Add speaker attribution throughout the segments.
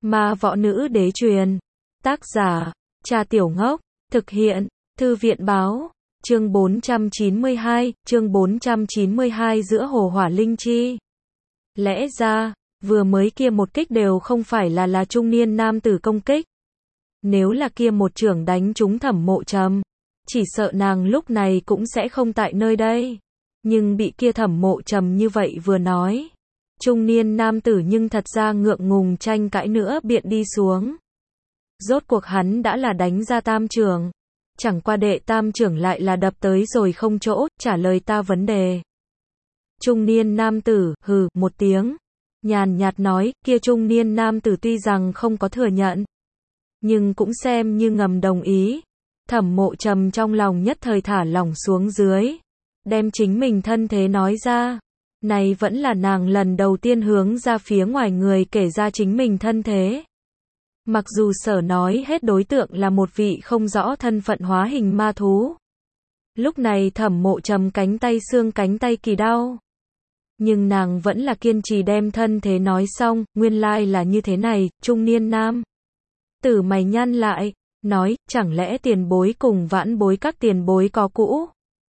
Speaker 1: Ma võ nữ đế truyền. Tác giả, Cha Tiểu Ngốc. Thực hiện, Thư viện báo. Chương 492 giữa hồ hỏa linh chi. Lẽ ra, vừa mới kia một kích đều không phải là trung niên nam tử công kích. Nếu là kia một chưởng đánh trúng Thẩm Mộ Trầm, chỉ sợ nàng lúc này cũng sẽ không tại nơi đây. Nhưng bị kia Thẩm Mộ Trầm như vậy vừa nói, trung niên nam tử nhưng thật ra ngượng ngùng tranh cãi nữa biện đi xuống. Rốt cuộc hắn đã là đánh ra tam chưởng, chẳng qua đệ tam chưởng lại là đập tới rồi không chỗ, trả lời ta vấn đề. Trung niên nam tử, hừ, một tiếng, nhàn nhạt nói, kia trung niên nam tử tuy rằng không có thừa nhận, nhưng cũng xem như ngầm đồng ý. Thẩm Mộ Trầm trong lòng nhất thời thả lỏng xuống dưới, đem chính mình thân thế nói ra. Này vẫn là nàng lần đầu tiên hướng ra phía ngoài người kể ra chính mình thân thế. Mặc dù sở nói hết đối tượng là một vị không rõ thân phận hóa hình ma thú. Lúc này Thẩm Mộ Trầm cánh tay xương cánh tay kỳ đau. Nhưng nàng vẫn là kiên trì đem thân thế nói xong, nguyên lai là như thế này, trung niên nam tử mày nhăn lại, nói, chẳng lẽ tiền bối cùng vãn bối các tiền bối có cũ?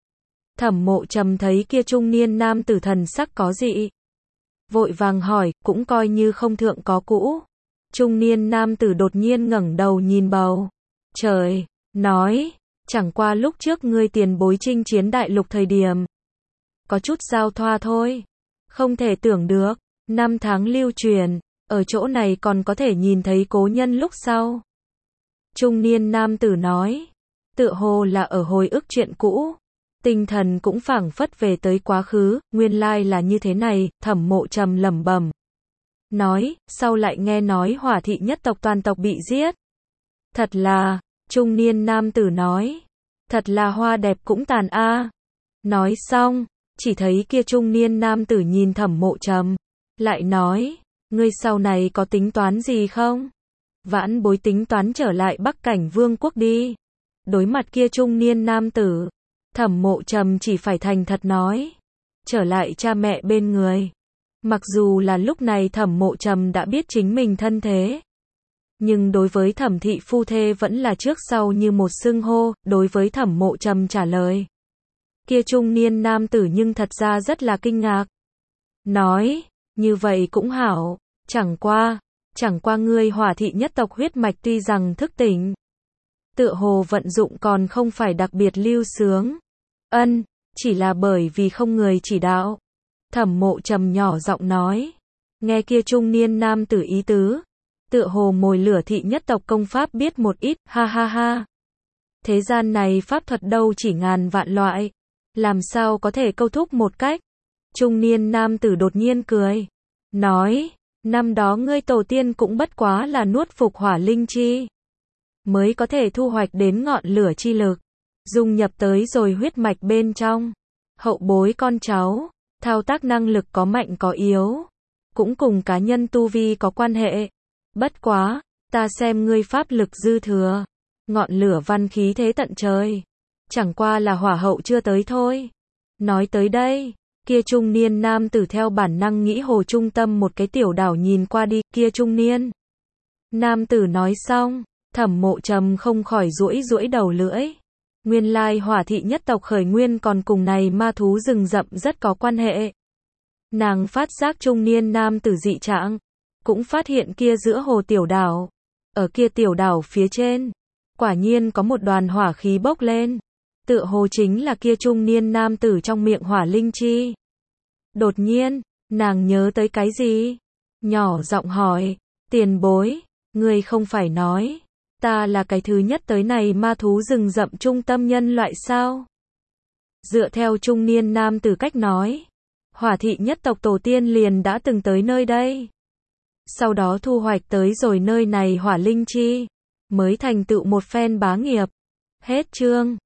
Speaker 1: Thẩm Mộ Trầm thấy kia trung niên nam tử thần sắc có dị, vội vàng hỏi, cũng coi như không thượng có cũ. Trung niên nam tử đột nhiên ngẩng đầu nhìn bầu trời, nói, chẳng qua lúc trước ngươi tiền bối chinh chiến đại lục thời điểm, có chút giao thoa thôi. Không thể tưởng được, năm tháng lưu truyền, ở chỗ này còn có thể nhìn thấy cố nhân lúc sau. Trung niên nam tử nói, tựa hồ là ở hồi ức chuyện cũ. Tinh thần cũng phảng phất về tới quá khứ, nguyên lai là như thế này. Thẩm Mộ Trầm lẩm bẩm nói, sau lại nghe nói Hỏa thị nhất tộc toàn tộc bị giết. Thật là, trung niên nam tử nói, thật là hoa đẹp cũng tàn a. Nói xong, chỉ thấy kia trung niên nam tử nhìn Thẩm Mộ Trầm, lại nói, ngươi sau này có tính toán gì không? Vãn bối tính toán trở lại Bắc Cảnh Vương quốc đi. Đối mặt kia trung niên nam tử, Thẩm Mộ Trầm chỉ phải thành thật nói, trở lại cha mẹ bên người. Mặc dù là lúc này Thẩm Mộ Trầm đã biết chính mình thân thế, nhưng đối với Thẩm thị phu thê vẫn là trước sau như một xưng hô. Đối với Thẩm Mộ Trầm trả lời, kia trung niên nam tử nhưng thật ra rất là kinh ngạc. Nói, như vậy cũng hảo, chẳng qua ngươi Hỏa thị nhất tộc huyết mạch tuy rằng thức tỉnh, tựa hồ vận dụng còn không phải đặc biệt lưu sướng. Chỉ là bởi vì không người chỉ đạo. Thẩm Mộ Trầm nhỏ giọng nói, nghe kia trung niên nam tử ý tứ, tựa hồ mồi lửa thị nhất tộc công pháp biết một ít, ha ha ha. Thế gian này pháp thuật đâu chỉ ngàn vạn loại, làm sao có thể câu thúc một cách. Trung niên nam tử đột nhiên cười, nói, năm đó ngươi tổ tiên cũng bất quá là nuốt phục hỏa linh chi, mới có thể thu hoạch đến ngọn lửa chi lực, dung nhập tới rồi huyết mạch bên trong. Hậu bối con cháu, thao tác năng lực có mạnh có yếu, cũng cùng cá nhân tu vi có quan hệ. Bất quá, ta xem ngươi pháp lực dư thừa, ngọn lửa văn khí thế tận trời, chẳng qua là hỏa hậu chưa tới thôi. Nói tới đây, kia trung niên nam tử theo bản năng nghĩ hồ trung tâm một cái tiểu đảo nhìn qua đi. Kia trung niên nam tử nói xong, Thẩm Mộ Trầm không khỏi duỗi đầu lưỡi. Nguyên lai Hỏa thị nhất tộc khởi nguyên còn cùng này ma thú rừng rậm rất có quan hệ. Nàng phát giác trung niên nam tử dị trạng, cũng phát hiện kia giữa hồ tiểu đảo, ở kia tiểu đảo phía trên, quả nhiên có một đoàn hỏa khí bốc lên, tựa hồ chính là kia trung niên nam tử trong miệng hỏa linh chi. Đột nhiên, nàng nhớ tới cái gì, nhỏ giọng hỏi, tiền bối, ngươi không phải nói, ta là cái thứ nhất tới này ma thú rừng rậm trung tâm nhân loại sao? Dựa theo trung niên nam tử cách nói, Hỏa thị nhất tộc tổ tiên liền đã từng tới nơi đây, sau đó thu hoạch tới rồi nơi này hỏa linh chi, mới thành tựu một phen bá nghiệp. Hết chương.